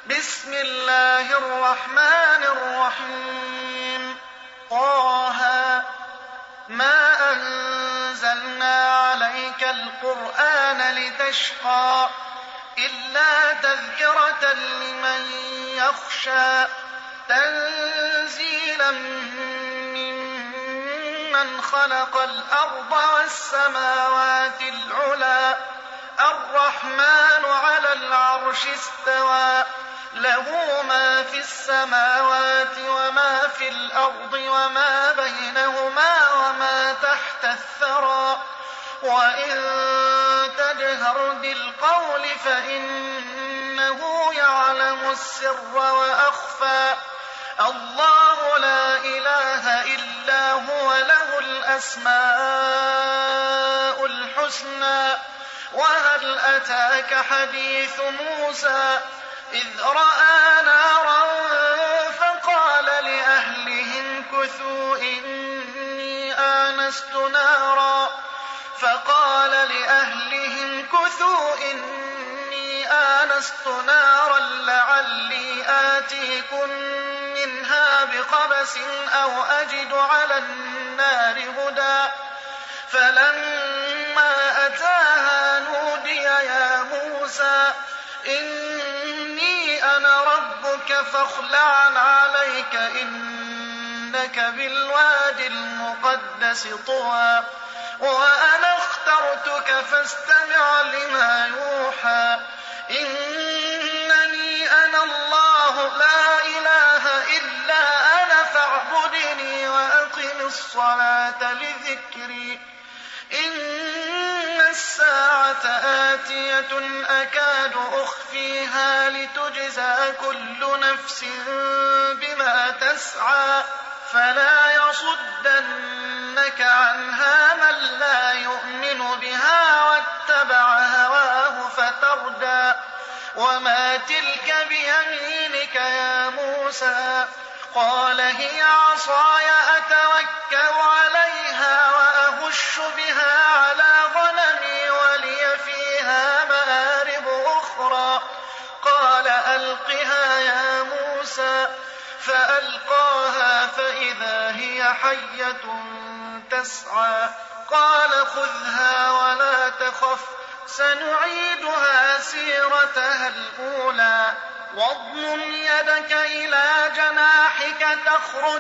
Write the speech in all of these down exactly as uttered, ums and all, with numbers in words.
بسم الله الرحمن الرحيم. طه ما أنزلنا عليك القرآن لتشقى إلا تذكرة لمن يخشى تنزيلا ممن خلق الأرض والسماوات العلى الرحمن على العرش استوى له ما في السماوات وما في الأرض وما بينهما وما تحت الثرى وإن تجهر بالقول فإنه يعلم السر وأخفى الله لا إله إلا هو له الأسماء الحسنى. وهل أتاك حديث موسى إذ رأى نارا فقال لأهلهم كثوا إني آنست نارا فقال لأهلهم كثوا إني آنست نارا لعلي آتيكم منها بقبس أو أجد على النار هدى فلما أتاها نودي يا موسى إني أنا ربك فاخلع عليك إنك بالواد المقدس طوى وأنا اخترتك فاستمع لما يوحى إنني أنا الله لا إله إلا أنا فاعبدني وأقم الصلاة لذكري إن الساعة آتية أكاد أخفيها لتجزى كل نفس بما تسعى فلا يصدنك عنها من لا يؤمن بها واتبع هواه فتردى وما تلك بيمينك يا موسى قال هي عصاي أتوكل عليها وأهش بها على غنمي ولي فيها مآرب أخرى قال ألقها يا موسى فألقاها فإذا هي حية تسعى قال خذها ولا تخف سنعيدها سيرتها الأولى واضمم يدك إلى جناحك تخرج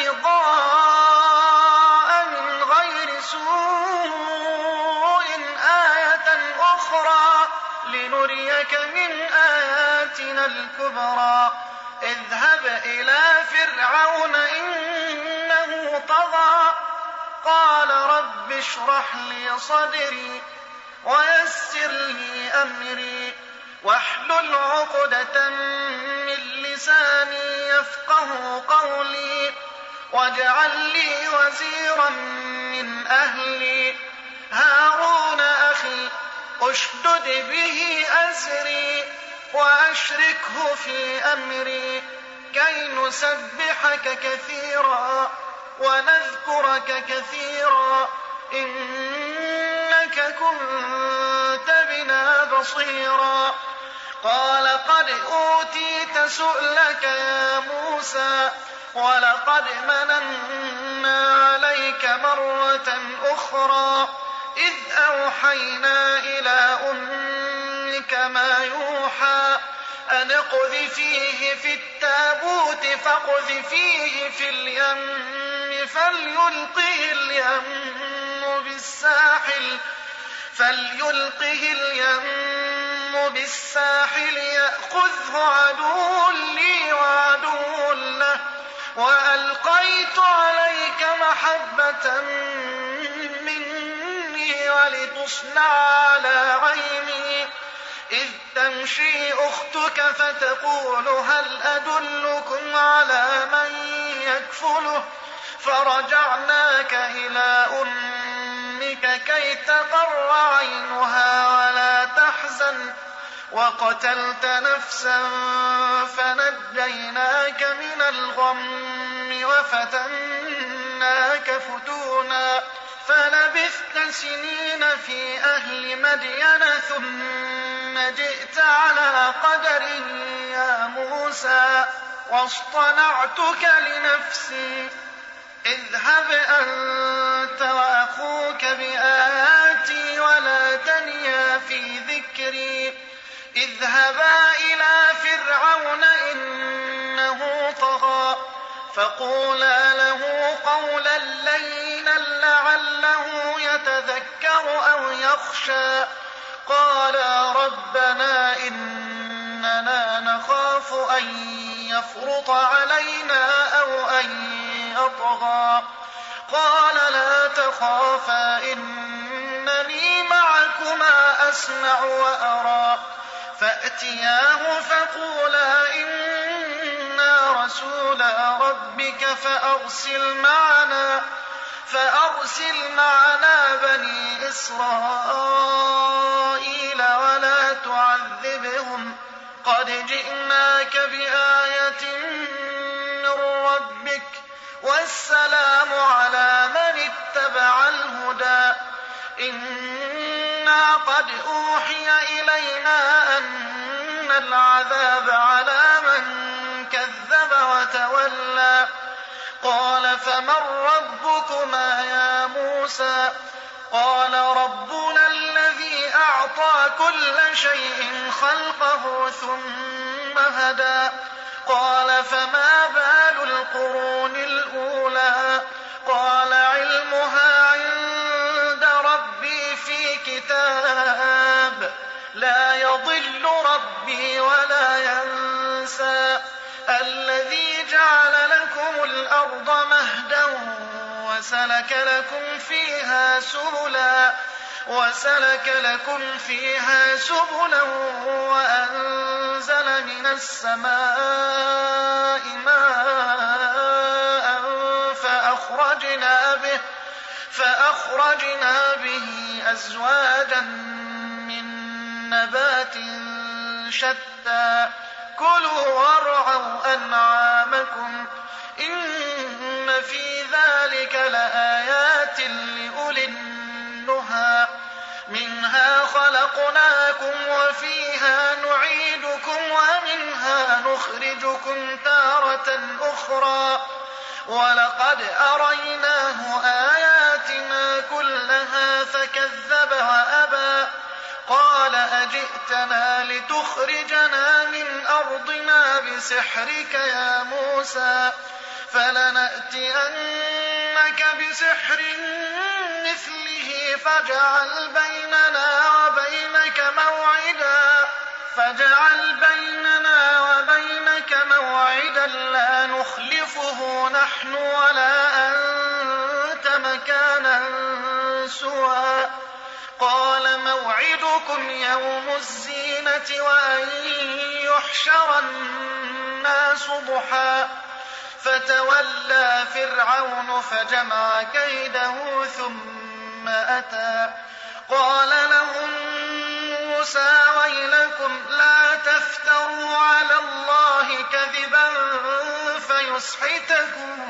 بيضاء من غير سوء آية أخرى لنريك من آياتنا الكبرى اذهب إلى فرعون إنه طغى قال رب اشرح لي صدري ويسر لي أمري واحلل عقدة من لساني يفقه قولي واجعل لي وزيرا من أهلي هارون أخي اشدد به أزري وأشركه في أمري كي نسبحك كثيرا ونذكرك كثيرا إنك كنت بنا بصيرا قال قد أوتيت سؤلك يا موسى ولقد مننا عليك مرة أخرى إذ أوحينا إلى أمك ما يوحى أن اقذفيه في التابوت فاقذفيه في اليم فليلقه اليم بالساحل فليلقه اليم بالساحل يأخذه عدو لي وعدو له وألقيت عليك محبة مني ولتصنع على عيني إذ تمشي أختك فتقول هل أدلكم على من يكفله فرجعناك إلى أمك كي تقر عينها ولا تحزن وقتلت نفسا فنجيناك من الغم وفتناك فتونا فلبثت سنين في أهل مدين ثم جئت على قدر يا موسى واصطنعتك لنفسي اذهب أنت وأخوك بآياتي ولا تنيا في ذكري اذهبا إلى فرعون إنه طغى فقولا له قولا لينا لعله يتذكر أو يخشى قالا ربنا إننا نخاف أن يفرط علينا أو أن يطغى قال لا تخافا إنني معكما أسمع وأرى فأتياه فقولا إنا رسولا ربك فأرسل معنا فأرسل معنا بني إسرائيل ولا تعذبهم قد جئناك بآية من ربك والسلام على من اتبع الهدى إنا قد أوحي إلينا أن العذاب على من كذب وتولى قال فمن ربكما يا موسى قال ربنا الذي أعطى كل شيء خلقه ثم هدى قال فما بال القرون الأولى قال علمها عند ربي في كتاب لا يضل ربي ولا ينسى الذي جعل لكم الأرض مهدا وسلك لكم فيها سبلا وسلك لكم فيها سبلا وأنزل من السماء ماء فأخرجنا به فأخرجنا به أزواجا من نبات شتى كلوا وارعوا أنعامكم إن في ذلك لآيات لأولي النهى منها خلقناكم وفيها نعيدكم ومنها نخرجكم تارة أخرى ولقد أريناه آياتنا كلها فكذب وأبى قال أجئتنا لتخرجنا من أرضنا بسحرك يا موسى فلنأتينك بسحر مثله فاجعل بيننا وبينك موعدا فاجعل بيننا وبينك موعدا لا نخلفه نحن ولا أنت مكانا سوى قال موعدكم يوم الزينة وأن يحشر الناس ضحى فتولى فرعون فجمع كيده ثم أتى قال لهم موسى ويلكم لا تفتروا على الله كذبا فيسحتكم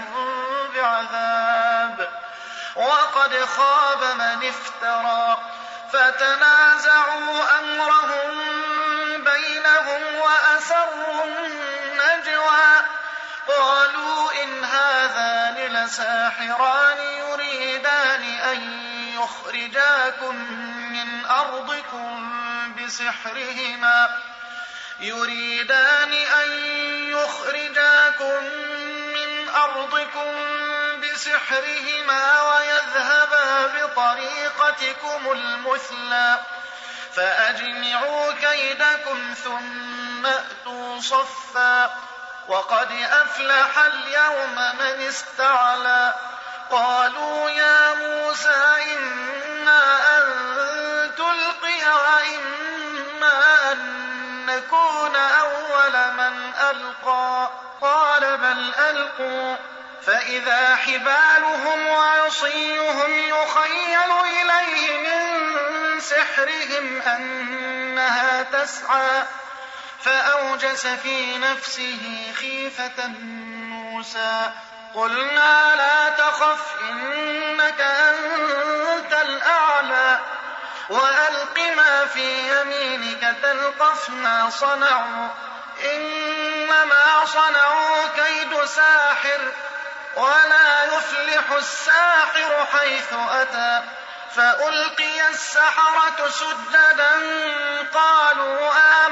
بعذاب وقد خاب من افترى فتنازعوا أمرهم بينهم وأسروا النجوى قالوا إن هذان لساحران يريدان أن يخرجاكم من أرضكم بسحرهما يريدان أن يخرجاكم من أرضكم بسحرهما ويذهبا بطريقتكم المثلى فأجمعوا كيدكم ثم أتوا صفا وقد أفلح اليوم من استعلى قالوا يا موسى إما أن تلقي وإما أن نكون أول من ألقى قال بل ألقوا فإذا حبالهم وعصيهم يخيل إليه من سحرهم أنها تسعى فأوجس في نفسه خيفة موسى قلنا لا تخف إنك أنت الأعلى وألق ما في يمينك تلقف ما صنعوا إنما صنعوا كيد ساحر ولا يفلح الساحر حيث أتى فألقي السحرة سجدا قالوا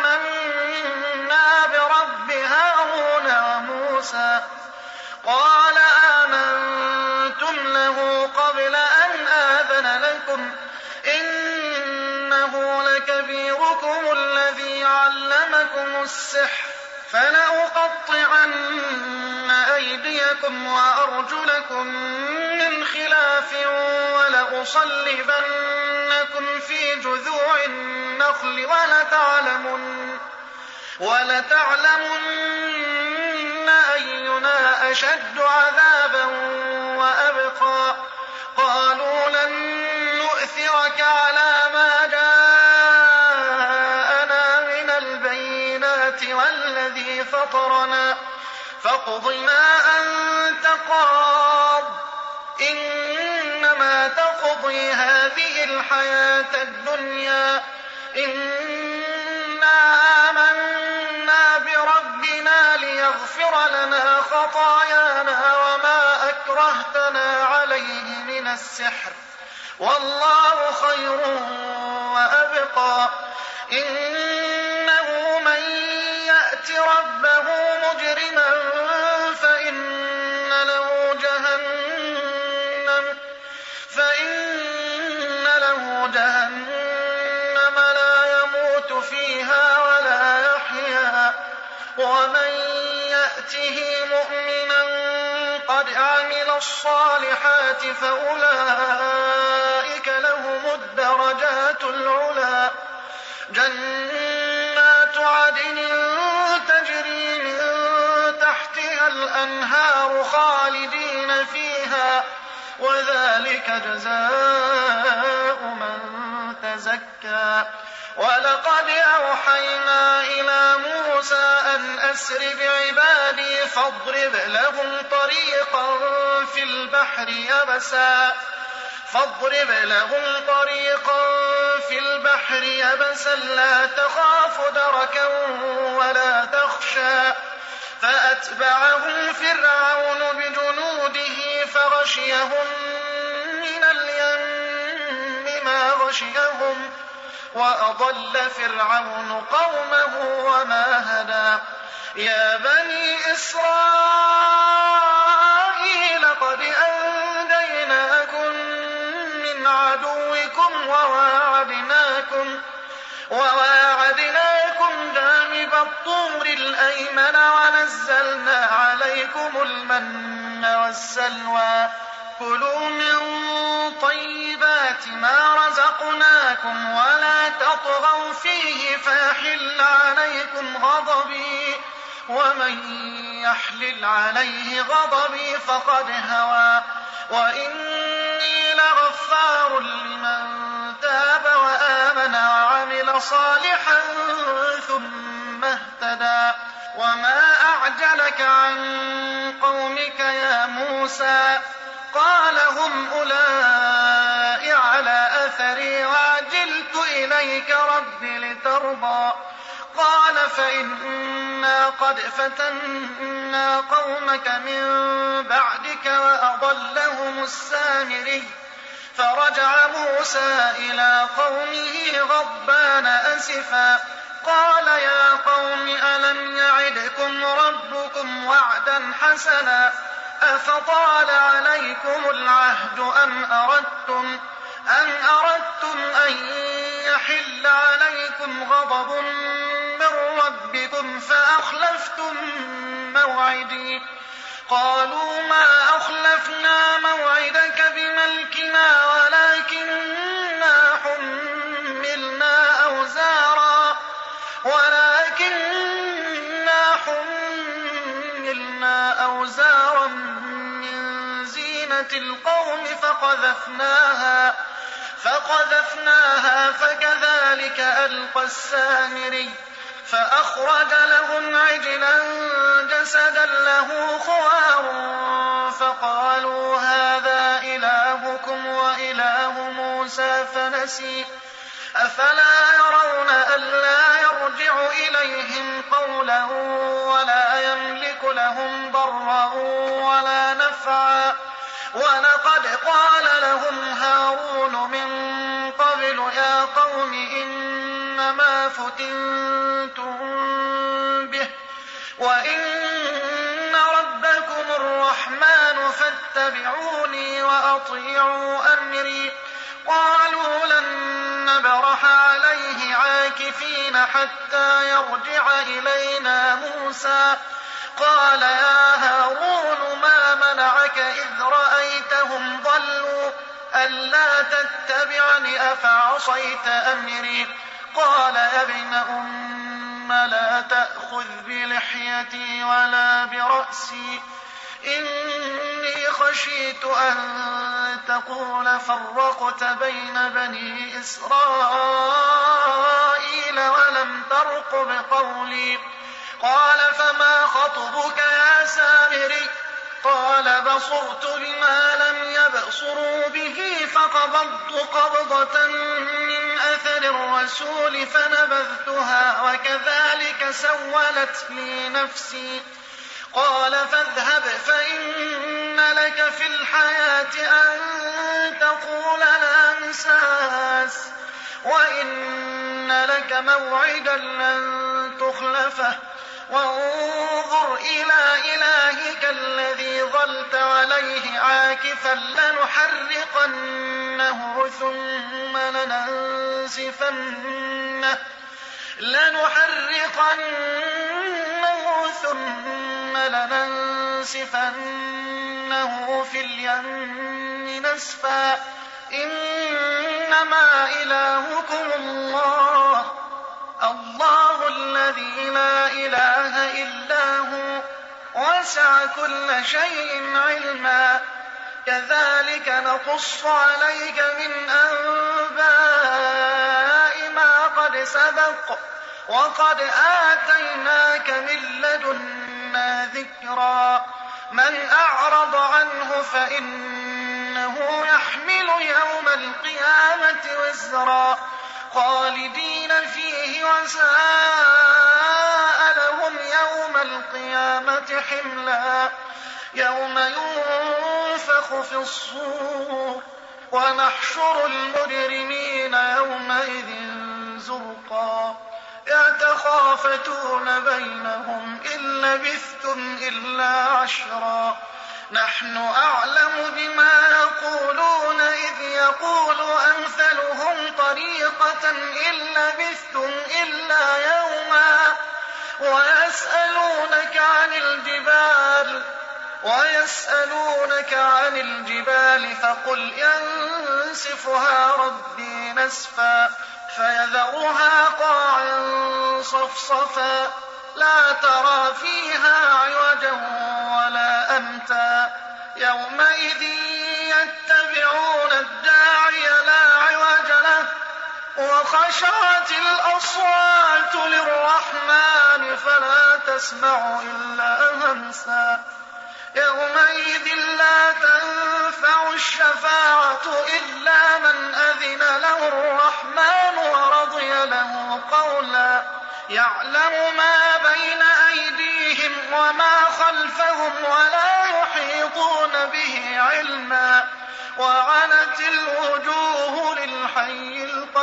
آمنا برب هارون وموسى قال آمنتم له قبل أن آذن لكم إنه لكبيركم الذي علمكم السحر فلأقطعن أيديكم وأرجلكم من خلاف ولأصلبنكم في جذوع النخل ولتعلمن, ولتعلمن أينا أشد عذابا وأبقى قالوا لن نؤثرك على ما جاءنا من البينات والذي فطرنا فاقض ما أنت قاض إنما تقضي هذه الحياة الدنيا إنا آمنا بربنا ليغفر لنا خطايانا وما أكرهتنا عليه من السحر والله خير وأبقى إنه من يأت ربه مجرما فإن له جهنم فإن له جهنم لا يموت فيها ولا يحيا ومن يأته مؤمنا قد عمل الصالحات فأولئك لهم الدرجات العلى جنات عدن تجري من تحتها الأنهار خالدين فيها وذلك جزاء من تزكى ولقد أوحينا إلى موسى أن أسر بعبادي فاضرب لهم طريقا في البحر يبسا فاضرب لهم طريقا في البحر يبسا لا تخاف دركا ولا تخشى فأتبعهم فرعون بجنوده فغشيهم من اليم ما غشيهم وأضل فرعون قومه وما هدى يا بني إسرائيل قد أنجيناكم من عدوكم وواعدناكم وواعدناكم جانب الطور الأيمن ونزلنا عليكم المن والسلوى كلوا من طيبات ما رزقناكم ولا تطغوا فيه فيحل عليكم غضبي ومن يحلل عليه غضبي فقد هوى وإني لغفار لمن تاب وآمن وعمل صالحا ثم اهتدى وما أعجلك عن قومك يا موسى قال هم أولئك على أثري وعجلت إليك رب لترضى قال فإنا قد فتنا قومك من بعدك وأضلهم السامري فرجع موسى إلى قومه غضبان أسفا قال يا قوم ألم يعدكم ربكم وعدا حسنا أفطال عليكم العهد أم أردتم أم أردتم أن يحل عليكم غضب من ربكم فأخلفتم موعدي قالوا ما أخلفنا موعدك بملكنا ولكننا حملنا أوزارا ولكننا حملنا أوزارا من زينة القوم فقذفناها فقذفناها فكذلك ألقى السامري فأخرج لهم عجلا جسدا له خوار فقالوا هذا إلهكم وإله موسى فنسي أفلا يرون ألا يرجع إليهم قولا ولا يملك لهم ضرا ولا نفعا ولقد قال لهم هارون من قبل يا قوم إنما فتنتم به وإن ربكم الرحمن فاتبعوني وأطيعوا أمري قالوا لن نبرح عليه عاكفين حتى يرجع إلينا موسى قال يا هارون ما منعك إذ رأيتهم ضلوا ألا تتبعني أفعصيت أمري قال يا ابن أم لا تأخذ بلحيتي ولا برأسي إني خشيت أن تقول فرقت بين بني إسرائيل ولم ترقب قولي قال فما خطبك يا سامري قال بصرت بما لم يبصروا به فقبضت قبضة من أثر الرسول فنبذتها وكذلك سولت لي نفسي قال فاذهب فإن لك في الحياة أن تقول لا مساس وإن لك موعدا لن تخلفه وانظر إلى إلهك الذي ظلت عليه عاكفا لنحرقنه ثم لننسفنه لنحرقنه ثم لننسفنه في اليم نسفا إنما إلهكم الله الله الذي لا إله إلا هو وسع كل شيء علما كذلك نقص عليك من أنباء ما قد سبق وقد آتيناك من لدنا ذكرا من أعرض عنه فإنه يحمل يوم القيامة وزرا خالدين فيه وساء لهم يوم القيامة حملا يوم ينفخ في الصور ونحشر المجرمين يومئذ زرقا يتخافتون بينهم إن لبثتم إلا عشرا نحن أعلم بما يقولون إذ يقول أمثلهم طريقة إن لبثتم إلا يوما ويسألونك عن الجبال ويسألونك عن الجبال فقل ينسفها ربي نسفا فيذرها قاعا صفصفا لا ترى فيها عوجا ولا أمتا يومئذ يتبعون الداعي لا عوج له وخشعت الأصوات للرحمن فلا تسمع إلا همسا يومئذ لا تنفع الشفاعة إلا من أذن له الرحمن ورضي له قولا يعلم ما بين أيديهم وما خلفهم ولا يحيطون به علما وعنت الوجوه للحي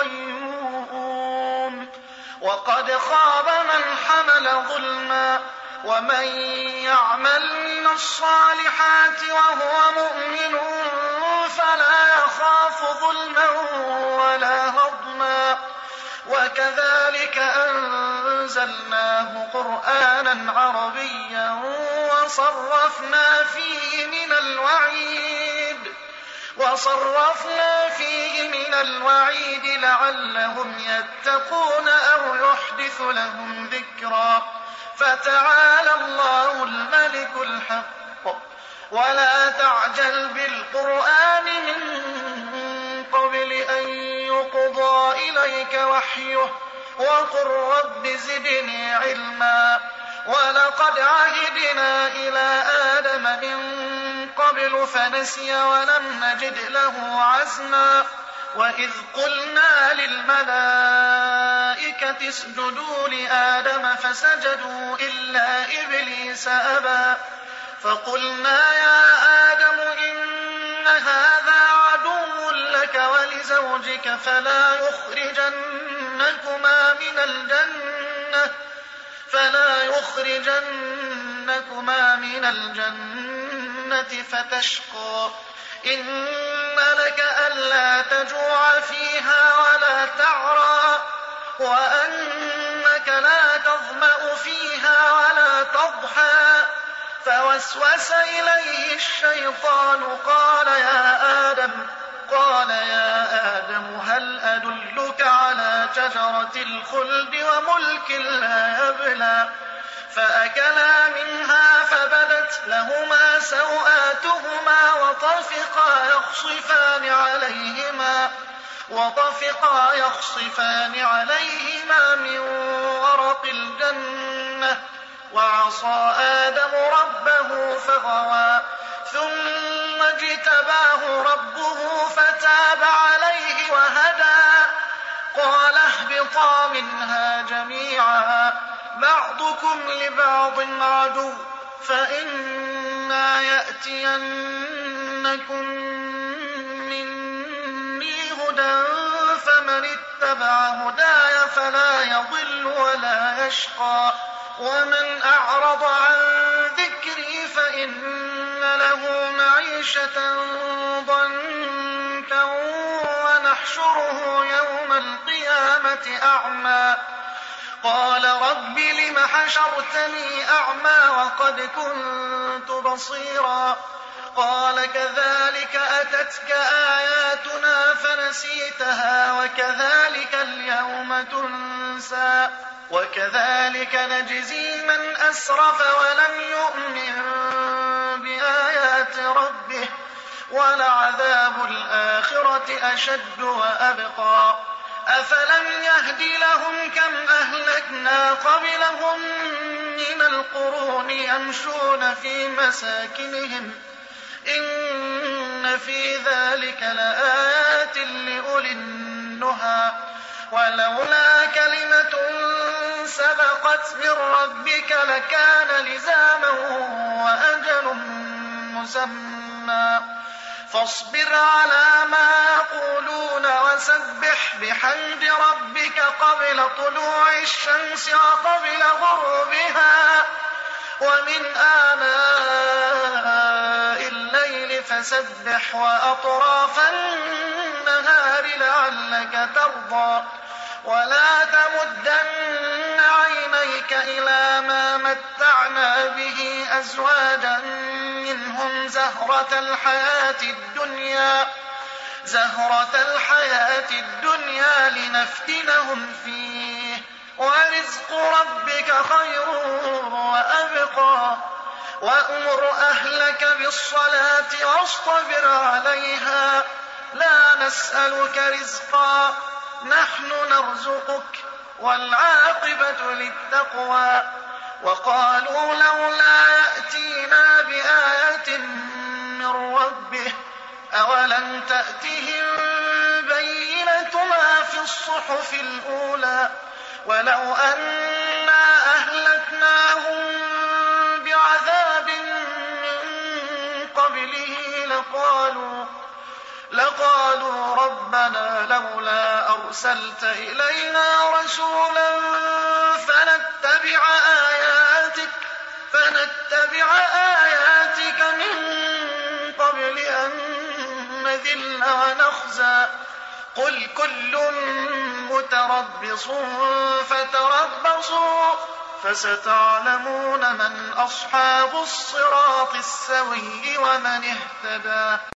القيوم وقد خاب من حمل ظلما ومن يعمل من الصالحات وهو مؤمن فلا يخاف ظلما ولا هضما وكذلك أنزلناه قرآنا عربيا وصرفنا فيه من الوعيد وصرفنا فيه من الوعيد لعلهم يتقون أو يحدث لهم ذكرا فتعالى الله الملك الحق ولا تعجل بالقرآن من قبل أن يقضى إليك وحيه وقل رب زدني علما ولقد عهدنا إلى آدم من قبل فنسي ولم نجد له عزما وإذ قلنا للملائكة اسجدوا لآدم فسجدوا إلا إبليس أبى فقلنا يا آدم إن هذا عدو لك ولزوجك فلا يخرجنكما من الجنة فلا يخرجنكما من الجنة فتشقى إن لك ألا تجوع فيها ولا تعرى وأنك لا تظمأ فيها ولا تضحى فوسوس إليه الشيطان قال يا آدم قال يا آدم هل أدلك على شجرة الخلد وملك لا يبلى فأكلا منها فبدت لهما سوآتهما وطفقا يخصفان عليهما وطفقا يخصفان عليهما من ورق الجنة وعصى آدم ربه فغوى ثم اجتباه ربه فتاب عليه وهدى قال اهبطا منها جميعا بعضكم لبعض عدو فإما يأتينكم مني هدى فمن اتبع هداي فلا يضل ولا يشقى ومن أعرض عن ذكري فإن له معيشة ضنكا ونحشره يوم القيامة أعمى قال رب لم حشرتني أعمى وقد كنت بصيرا قال كذلك أتتك آياتنا فنسيتها وكذلك اليوم تنسى وكذلك نجزي من أسرف ولم يؤمن بآيات ربه ولعذاب الآخرة أشد وأبقى أفلم يهد لهم كم أهلكنا قبلهم من القرون يمشون في مساكنهم إن في ذلك لآيات لأولي النهى ولولا كلمة سبقت من ربك لكان لزاما وأجل مسمى فاصبر على ما يقولون وسبح بحمد ربك قبل طلوع الشمس وقبل غروبها ومن آناء الليل فسبح وأطراف النهار لعلك ترضى ولا تمدن عينيك إلى ما متعنا به أزواجا منهم زهرة الحياة الدنيا زهرة الحياة الدنيا لنفتنهم فيه ورزق ربك خير وأبقى وأمر أهلك بالصلاة واصطبر عليها لا نسألك رزقا نحن نرزقك والعاقبة للتقوى وقالوا لولا يأتينا بآية من ربه أولم تأتهم بينة ما في الصحف الأولى ولو أنا أهلكناهم بعذاب من قبله لقالوا لقالوا ربنا لولا أرسلت إلينا رسولا فنتبع آياتك فنتبع آياتك من قبل أن نذل ونخزى قل كل متربص فتربصوا فستعلمون من أصحاب الصراط السوي ومن اهتدى.